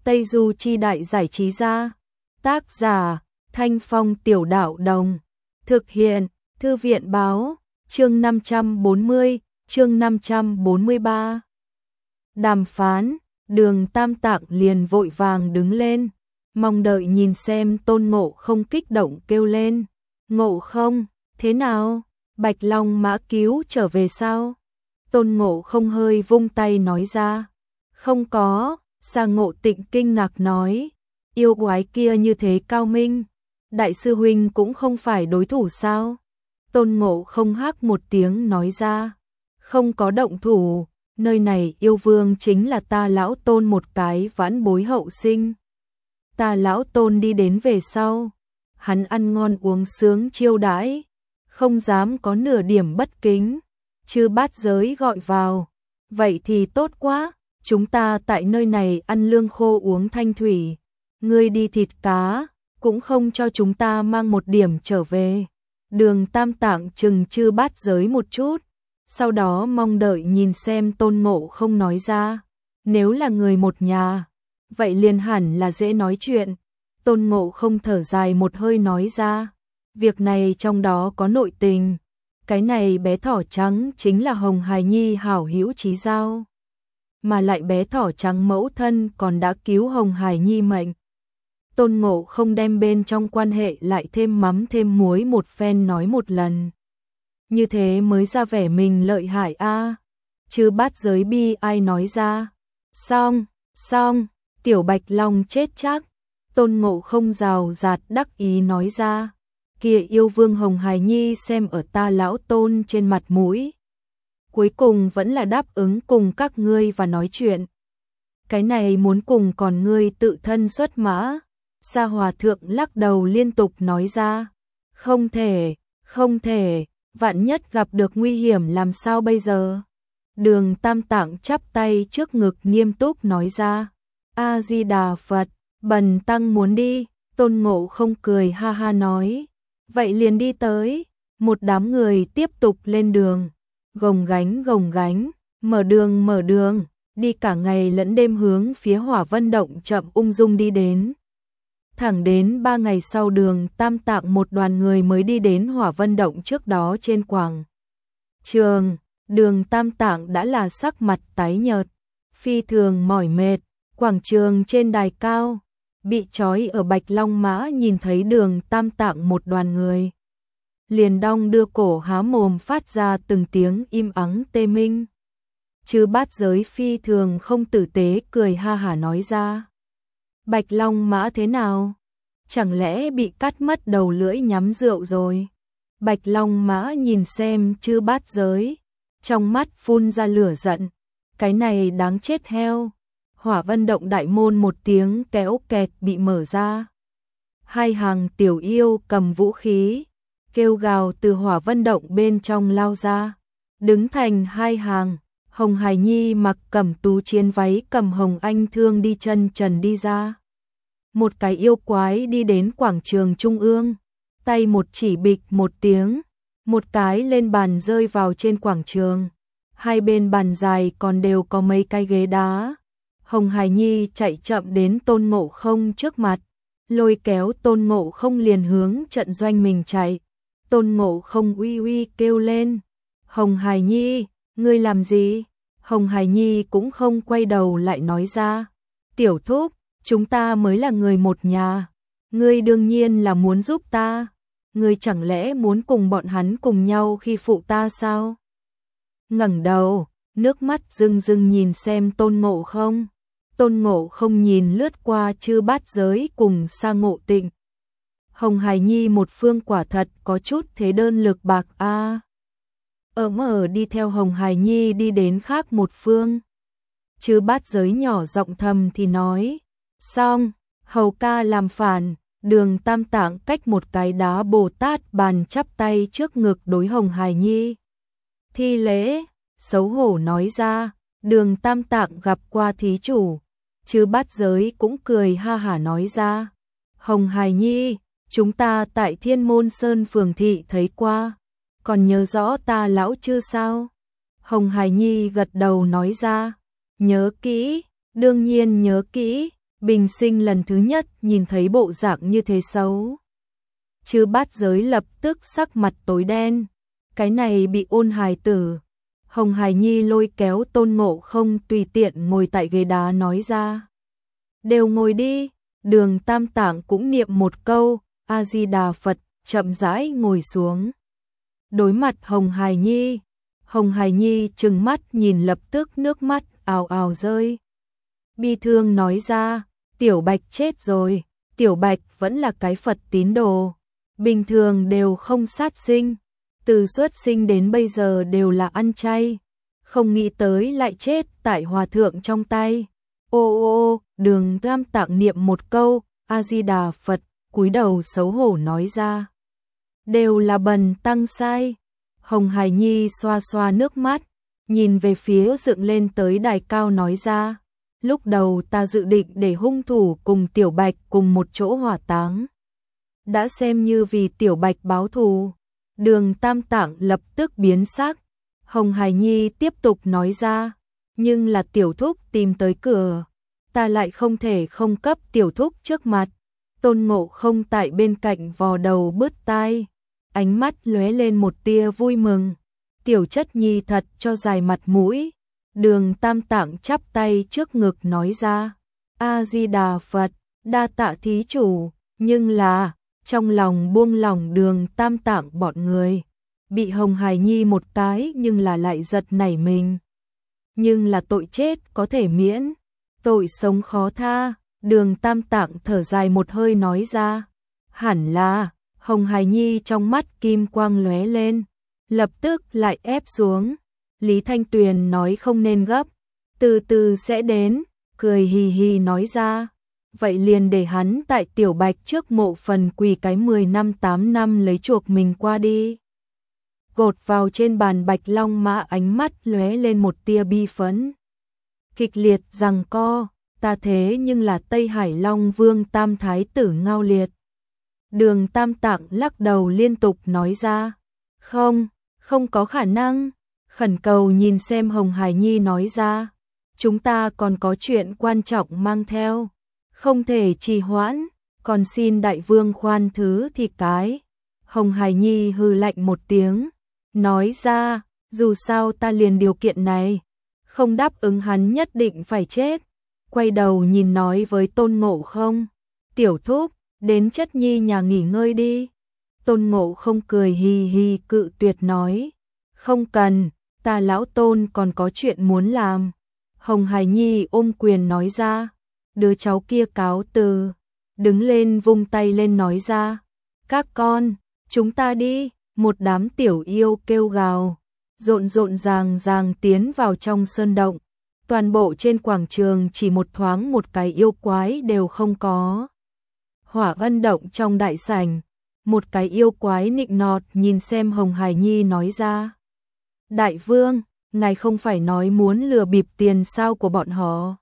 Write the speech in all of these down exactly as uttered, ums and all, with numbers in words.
Tây Du Chi Đại Giải Trí Gia. Tác giả Thanh Phong Tiểu Đạo Đồng. Thực hiện Thư viện Báo. Chương năm trăm bốn mươi, chương năm trăm bốn mươi ba. Đàm phán. Đường Tam Tạng liền vội vàng đứng lên, mong đợi nhìn xem Tôn Ngộ Không kích động kêu lên. Ngộ Không, thế nào? Bạch Long Mã cứu trở về sao? Tôn Ngộ Không hơi vung tay nói ra. Không có. Sa Ngộ Tịnh kinh ngạc nói. Yêu quái kia như thế cao minh, đại sư huynh cũng không phải đối thủ sao? Tôn Ngộ Không hắc một tiếng nói ra. Không có động thủ, nơi này yêu vương chính là ta lão Tôn một cái vãn bối hậu sinh. Ta lão Tôn đi đến về sau, hắn ăn ngon uống sướng chiêu đãi, không dám có nửa điểm bất kính. Chư bát giới gọi vào, vậy thì tốt quá, chúng ta tại nơi này ăn lương khô uống thanh thủy, ngươi đi thịt cá, cũng không cho chúng ta mang một điểm trở về. Đường Tam Tạng chừng chư bát giới một chút, sau đó mong đợi nhìn xem Tôn Ngộ Không nói ra. Nếu là người một nhà, vậy liền hẳn là dễ nói chuyện. Tôn Ngộ Không thở dài một hơi nói ra. Việc này trong đó có nội tình. Cái này bé thỏ trắng chính là Hồng Hài Nhi hảo hữu chí giao, mà lại bé thỏ trắng mẫu thân còn đã cứu Hồng Hài Nhi mệnh. Tôn Ngộ Không đem bên trong quan hệ lại thêm mắm thêm muối một phen nói một lần. Như thế mới ra vẻ mình lợi hại a. Chư bát giới bi ai nói ra. Xong, xong, tiểu Bạch Long chết chắc. Tôn Ngộ Không rào rạt đắc ý nói ra. Kia yêu vương Hồng Hài Nhi xem ở ta lão Tôn trên mặt mũi, cuối cùng vẫn là đáp ứng cùng các ngươi và nói chuyện. Cái này muốn cùng còn ngươi tự thân xuất mã. Sa Hòa Thượng lắc đầu liên tục nói ra. Không thể, không thể, vạn nhất gặp được nguy hiểm làm sao bây giờ? Đường Tam Tạng chắp tay trước ngực nghiêm túc nói ra. A-di-đà Phật, bần tăng muốn đi. Tôn Ngộ Không cười ha ha nói. Vậy liền đi tới. Một đám người tiếp tục lên đường. Gồng gánh gồng gánh, mở đường mở đường, đi cả ngày lẫn đêm hướng phía Hỏa Vân Động chậm ung dung đi đến. Thẳng đến ba ngày sau Đường Tam Tạng một đoàn người mới đi đến Hỏa Vân Động. Trước đó trên quảng trường, Đường Tam Tạng đã là sắc mặt tái nhợt, phi thường mỏi mệt. Quảng trường trên đài cao, bị trói ở Bạch Long Mã nhìn thấy Đường Tam Tạng một đoàn người, liền đong đưa cổ há mồm phát ra từng tiếng im ắng tê minh. Chư bát giới phi thường không tử tế cười ha hả nói ra. Bạch Long Mã thế nào? Chẳng lẽ bị cắt mất đầu lưỡi nhắm rượu rồi? Bạch Long Mã nhìn xem chư bát giới, trong mắt phun ra lửa giận. Cái này đáng chết heo. Hỏa Vân Động đại môn một tiếng kéo kẹt bị mở ra. Hai hàng tiểu yêu cầm vũ khí, kêu gào từ Hỏa Vân Động bên trong lao ra. Đứng thành hai hàng, Hồng Hài Nhi mặc cẩm tú chiến váy cầm hồng anh thương đi chân trần đi ra. Một cái yêu quái đi đến quảng trường trung ương, tay một chỉ bịch một tiếng, một cái lên bàn rơi vào trên quảng trường. Hai bên bàn dài còn đều có mấy cái ghế đá. Hồng Hài Nhi chạy chậm đến Tôn Ngộ Không trước mặt, lôi kéo Tôn Ngộ Không liền hướng trận doanh mình chạy. Tôn Ngộ Không uy uy kêu lên. Hồng Hài Nhi, ngươi làm gì? Hồng Hài Nhi cũng không quay đầu lại nói ra. Tiểu thúc, chúng ta mới là người một nhà. Ngươi đương nhiên là muốn giúp ta. Ngươi chẳng lẽ muốn cùng bọn hắn cùng nhau khi phụ ta sao? Ngẩng đầu, nước mắt rưng rưng nhìn xem Tôn Ngộ Không. Tôn Ngộ Không nhìn lướt qua chư bát giới cùng Sa Ngộ Tịnh. Hồng Hài Nhi một phương quả thật có chút thế đơn lực bạc a. Ở mở đi theo Hồng Hài Nhi đi đến khác một phương. Chư bát giới nhỏ giọng thầm thì nói. Xong, hầu ca làm phản. Đường Tam Tạng cách một cái đá Bồ Tát bàn chắp tay trước ngực đối Hồng Hài Nhi. Thi lễ, xấu hổ nói ra. Đường Tam Tạng gặp qua thí chủ. Chư bát giới cũng cười ha hả nói ra. Hồng Hài Nhi, chúng ta tại Thiên Môn Sơn phường thị thấy qua, còn nhớ rõ ta lão chư sao? Hồng Hài Nhi gật đầu nói ra. Nhớ kỹ, đương nhiên nhớ kỹ. bình sinh lần thứ nhất nhìn thấy bộ dạng như thế xấu. Chư Bát Giới lập tức sắc mặt tối đen, cái này bị ôn hài tử. Hồng Hải Nhi lôi kéo Tôn Ngộ Không tùy tiện ngồi tại ghế đá nói ra. Đều ngồi đi, Đường Tam Tạng cũng niệm một câu, A-di-đà Phật, chậm rãi ngồi xuống. Đối mặt Hồng Hải Nhi, Hồng Hải Nhi trừng mắt nhìn lập tức nước mắt ào ào rơi. Bi thương nói ra, Tiểu Bạch chết rồi, Tiểu Bạch vẫn là cái Phật tín đồ, bình thường đều không sát sinh, từ xuất sinh đến bây giờ đều là ăn chay, không nghĩ tới lại chết tại hòa thượng trong tay. Ô ô ô, Đường Tam Tạng niệm một câu, A-di-đà Phật, cúi đầu xấu hổ nói ra. Đều là bần tăng sai. Hồng Hải Nhi xoa xoa nước mắt, nhìn về phía dựng lên tới đài cao nói ra. Lúc đầu ta dự định để hung thủ cùng Tiểu Bạch cùng một chỗ hỏa táng. Đã xem như vì Tiểu Bạch báo thù. Đường Tam Tạng lập tức biến sắc. Hồng Hải Nhi tiếp tục nói ra. Nhưng là Tiểu Thúc tìm tới cửa. Ta lại không thể không cấp Tiểu Thúc trước mặt. Tôn Ngộ Không tại bên cạnh vò đầu bứt tai. Ánh mắt lóe lên một tia vui mừng. Tiểu Chất Nhi thật cho dài mặt mũi. Đường Tam Tạng chắp tay trước ngực nói ra. A-di-đà Phật, đa tạ thí chủ. Nhưng là, trong lòng buông lỏng Đường Tam Tạng bọn người. Bị Hồng Hải Nhi một cái nhưng là lại giật nảy mình. Nhưng là tội chết có thể miễn, tội sống khó tha. Đường Tam Tạng thở dài một hơi nói ra. Hẳn là, Hồng Hải Nhi trong mắt kim quang lóe lên, lập tức lại ép xuống. Lý Thanh Tuyền nói không nên gấp, từ từ sẽ đến, cười hì hì nói ra. Vậy liền để hắn tại Tiểu Bạch trước mộ phần quỳ cái mười năm tám năm lấy chuộc mình qua đi. Gột vào trên bàn Bạch Long Mã ánh mắt lóe lên một tia bi phẫn. Kịch liệt giằng co, ta thế nhưng là Tây Hải Long Vương Tam Thái tử Ngao Liệt. Đường Tam Tạng lắc đầu liên tục nói ra. Không, không có khả năng. Khẩn cầu nhìn xem Hồng Hải Nhi nói ra. Chúng ta còn có chuyện quan trọng mang theo. Không thể trì hoãn, còn xin đại vương khoan thứ thì cái. Hồng Hải Nhi hừ lạnh một tiếng, nói ra, dù sao ta liền điều kiện này. Không đáp ứng hắn nhất định phải chết. Quay đầu nhìn nói với Tôn Ngộ Không. Tiểu Thúc, đến Chất Nhi nhà nghỉ ngơi đi. Tôn Ngộ Không cười hì hì cự tuyệt nói. Không cần, ta lão Tôn còn có chuyện muốn làm. Hồng Hải Nhi ôm quyền nói ra. Đứa cháu kia cáo từ, đứng lên vung tay lên nói ra. Các con, chúng ta đi. Một đám tiểu yêu kêu gào, rộn rộn ràng ràng tiến vào trong sơn động. Toàn bộ trên quảng trường chỉ một thoáng một cái yêu quái đều không có. Hỏa Ân động trong đại sảnh, một cái yêu quái nịnh nọt nhìn xem Hồng Hải Nhi nói ra. Đại vương, ngài không phải nói muốn lừa bịp tiền sao của bọn họ.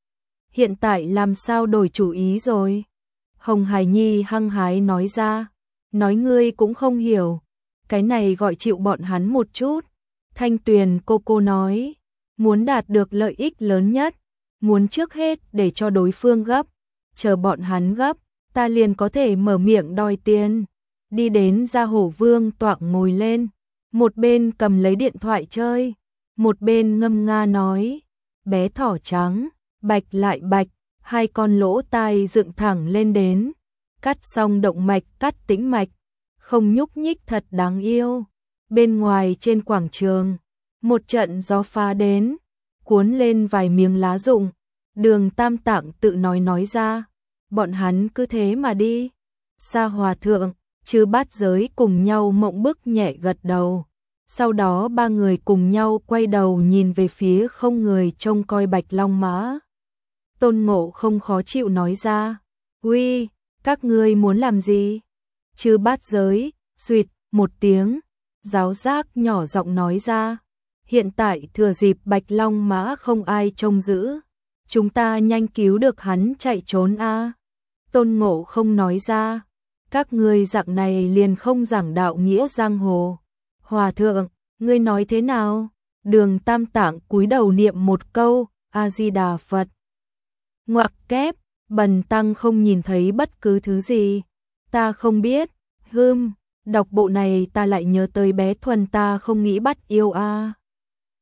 Hiện tại làm sao đổi chủ ý rồi? Hồng Hải Nhi hăng hái nói ra. Nói ngươi cũng không hiểu. Cái này gọi chịu bọn hắn một chút. Thanh Tuyền cô cô nói. Muốn đạt được lợi ích lớn nhất. Muốn trước hết để cho đối phương gấp. Chờ bọn hắn gấp, ta liền có thể mở miệng đòi tiền. Đi đến Gia Hổ Vương tọa ngồi lên. Một bên cầm lấy điện thoại chơi. Một bên ngâm nga nói. Bé thỏ trắng, bạch lại bạch. Hai con lỗ tai dựng thẳng lên đến. Cắt xong động mạch cắt tĩnh mạch. Không nhúc nhích thật đáng yêu. Bên ngoài trên quảng trường, một trận gió pha đến, cuốn lên vài miếng lá rụng. Đường Tam Tạng tự nói nói ra, bọn hắn cứ thế mà đi. Sa Hòa Thượng, Chư Bát Giới cùng nhau mộng bức nhẹ gật đầu. Sau đó ba người cùng nhau quay đầu nhìn về phía không người trông coi Bạch Long Mã. Tôn Ngộ Không khó chịu nói ra, uy, các ngươi muốn làm gì? Chư Bát Giới, suýt, một tiếng, giáo giác nhỏ giọng nói ra. Hiện tại thừa dịp Bạch Long Mã không ai trông giữ. Chúng ta nhanh cứu được hắn chạy trốn a. Tôn Ngộ Không nói ra. Các ngươi dạng này liền không giảng đạo nghĩa giang hồ. Hòa thượng, ngươi nói thế nào? Đường Tam Tạng cúi đầu niệm một câu, A-di-đà Phật. Ngoặc kép, Bần tăng không nhìn thấy bất cứ thứ gì. Ta không biết. Hưm, đọc bộ này ta lại nhớ tới bé Thuần, ta không nghĩ bắt yêu a.